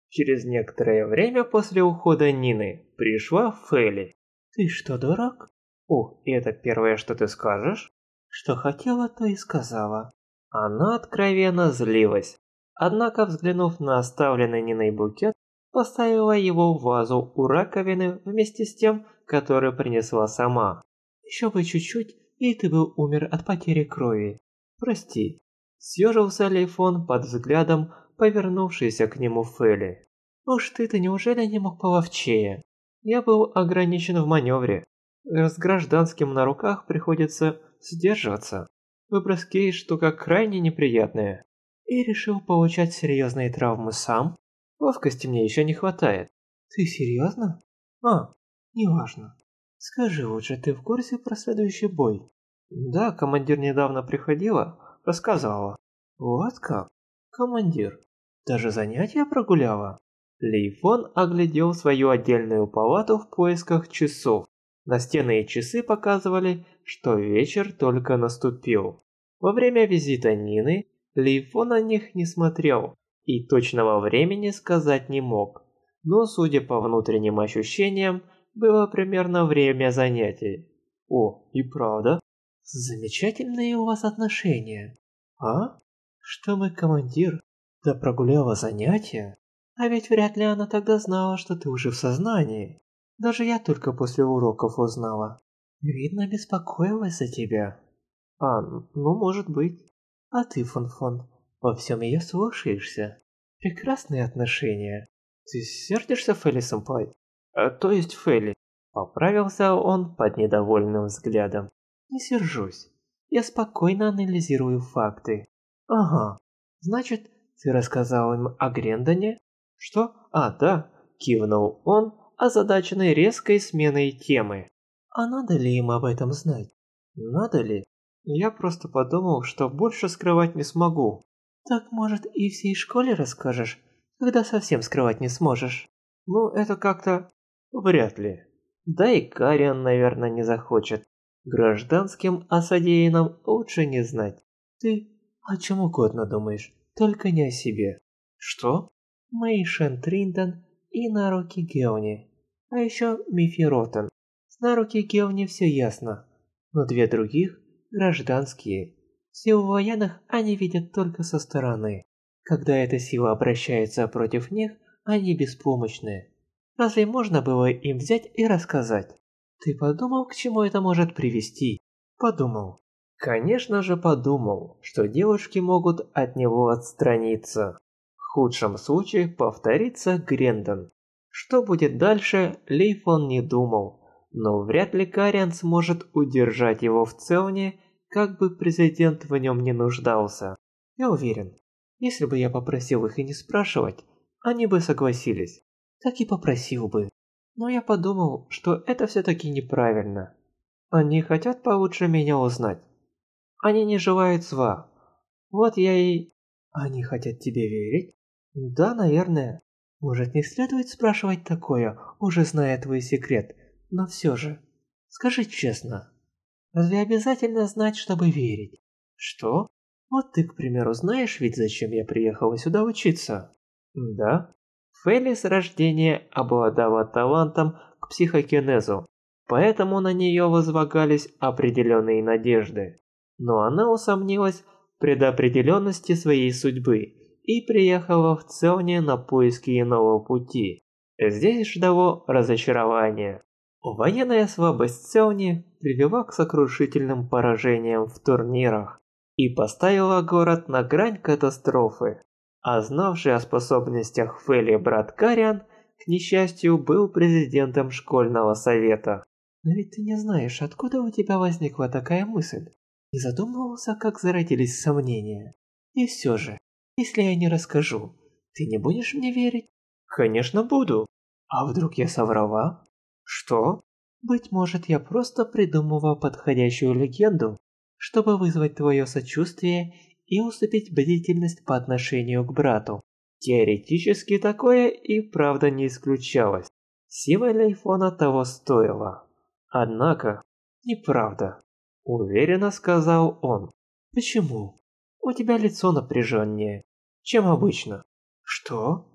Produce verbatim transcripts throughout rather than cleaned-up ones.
Через некоторое время после ухода Нины пришла Фелли. «Ты что, дурак? О, и это первое, что ты скажешь?» «Что хотела, то и сказала». Она откровенно злилась. Однако, взглянув на оставленный Ниной букет, поставила его в вазу у раковины вместе с тем, который принесла сама. «Еще бы чуть-чуть, и ты бы умер от потери крови. Прости». Съежился Лейфон под взглядом, повернувшейся к нему Фелли. «Уж ты-то неужели не мог половчее? Я был ограничен в маневре. С гражданским на руках приходится сдерживаться. Выброс Кей штука крайне неприятная. И решил получать серьезные травмы сам? Ловкости мне еще не хватает». «Ты серьезно? А, неважно. Скажи лучше, ты в курсе про следующий бой?» «Да, командир недавно приходила, рассказала». «Вот как? Командир, даже занятия прогуляла?» Лейфон оглядел свою отдельную палату в поисках часов. Настенные часы показывали, что вечер только наступил. Во время визита Нины Лейфон на них не смотрел и точного времени сказать не мог. Но, судя по внутренним ощущениям, было примерно время занятий. О, и правда? Замечательные у вас отношения. А? Что мой командир? Да прогуляла занятия? А ведь вряд ли она тогда знала, что ты уже в сознании. Даже я только после уроков узнала. Видно, беспокоилась за тебя. А, ну может быть. А ты, Фон-Фон, во всем ее слушаешься. Прекрасные отношения. Ты сердишься, Фелли-сэмпай? А, то есть Фелли. Поправился он под недовольным взглядом. Не сержусь. Я спокойно анализирую факты. Ага. Значит, ты рассказал им о Грендоне? Что? А, да. Кивнул он, озадаченный резкой сменой темы. А надо ли им об этом знать? Надо ли? Я просто подумал, что больше скрывать не смогу. Так, может, и всей школе расскажешь, когда совсем скрывать не сможешь? Ну, это как-то... вряд ли. Да и Кариан, наверное, не захочет. Гражданским о содеянном лучше не знать. Ты о чем угодно думаешь, только не о себе. Что? Мэйшен Триндон и Наруки Геони. А еще Мифи Ротен. С Наруки Геони все ясно. Но две других – гражданские. Силу военных они видят только со стороны. Когда эта сила обращается против них, они беспомощны. Разве можно было им взять и рассказать? Ты подумал, к чему это может привести? Подумал. Конечно же подумал, что девушки могут от него отстраниться. В худшем случае повторится Грендон. Что будет дальше, Лейфон не думал, но вряд ли Кариан сможет удержать его в Целне, как бы президент в нем не нуждался. Я уверен, если бы я попросил их и не спрашивать, они бы согласились. Так и попросил бы. Но я подумал, что это все-таки неправильно. Они хотят получше меня узнать. Они не желают зла. Вот я и... Они хотят тебе верить? Да, наверное. Может, не следует спрашивать такое, уже зная твой секрет, но все же. Скажи честно, разве обязательно знать, чтобы верить? Что? Вот ты, к примеру, знаешь ведь, зачем я приехала сюда учиться? Да. Фелли с рождения обладала талантом к психокинезу, поэтому на нее возлагались определенные надежды. Но она усомнилась в предопределенности своей судьбы и приехала в Целне на поиски иного пути. Здесь ждало разочарование. Военная слабость Целни привела к сокрушительным поражениям в турнирах и поставила город на грань катастрофы. А знавший о способностях Фелли брат Кариан, к несчастью, был президентом школьного совета. Но ведь ты не знаешь, откуда у тебя возникла такая мысль. Не задумывался, как зародились сомнения. И все же, если я не расскажу, ты не будешь мне верить? Конечно буду. А вдруг я соврала? Что? Быть может, я просто придумывал подходящую легенду, чтобы вызвать твое сочувствие и усыпить бдительность по отношению к брату. Теоретически такое и правда не исключалось. Сила Лейфона того стоила. Однако, неправда. Уверенно сказал он. Почему? У тебя лицо напряженнее, чем обычно. Что?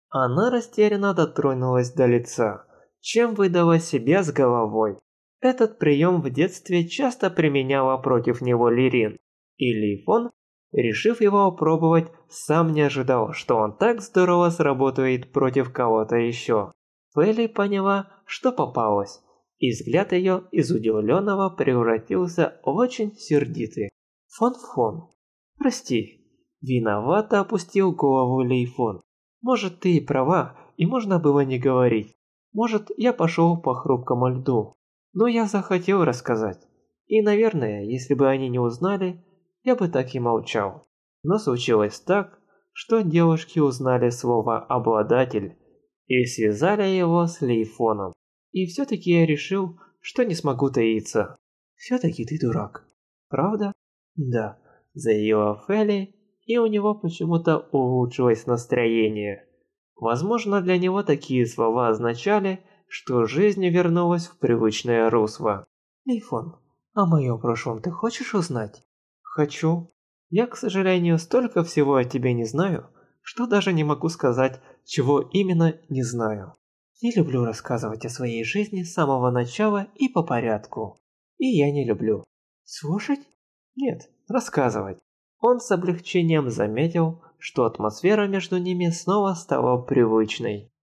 Она растерянно дотронулась до лица, чем выдала себя с головой. Этот прием в детстве часто применяла против него Лирин, и Ли Фон, решив его опробовать, сам не ожидал, что он так здорово сработает против кого-то еще. Фэли поняла, что попалась, и взгляд ее из удивленного превратился в очень сердитый. «Фон-Фон, прости», – виновато опустил голову Ли Фон. «Может, ты и права, и можно было не говорить. Может, я пошел по хрупкому льду. Но я захотел рассказать. И, наверное, если бы они не узнали, я бы так и молчал. Но случилось так, что девушки узнали слово «обладатель» и связали его с Лейфоном. И все-таки я решил, что не смогу таиться. Все-таки ты дурак. Правда? Да, заявила Фелли, и у него почему-то улучшилось настроение. Возможно, для него такие слова означали, что жизнь вернулась в привычное русло. Лейфон, о моем прошлом ты хочешь узнать? Хочу. Я, к сожалению, столько всего о тебе не знаю, что даже не могу сказать, чего именно не знаю. Не люблю рассказывать о своей жизни с самого начала и по порядку. И я не люблю. Слушать? Нет, рассказывать. Он с облегчением заметил, что атмосфера между ними снова стала привычной.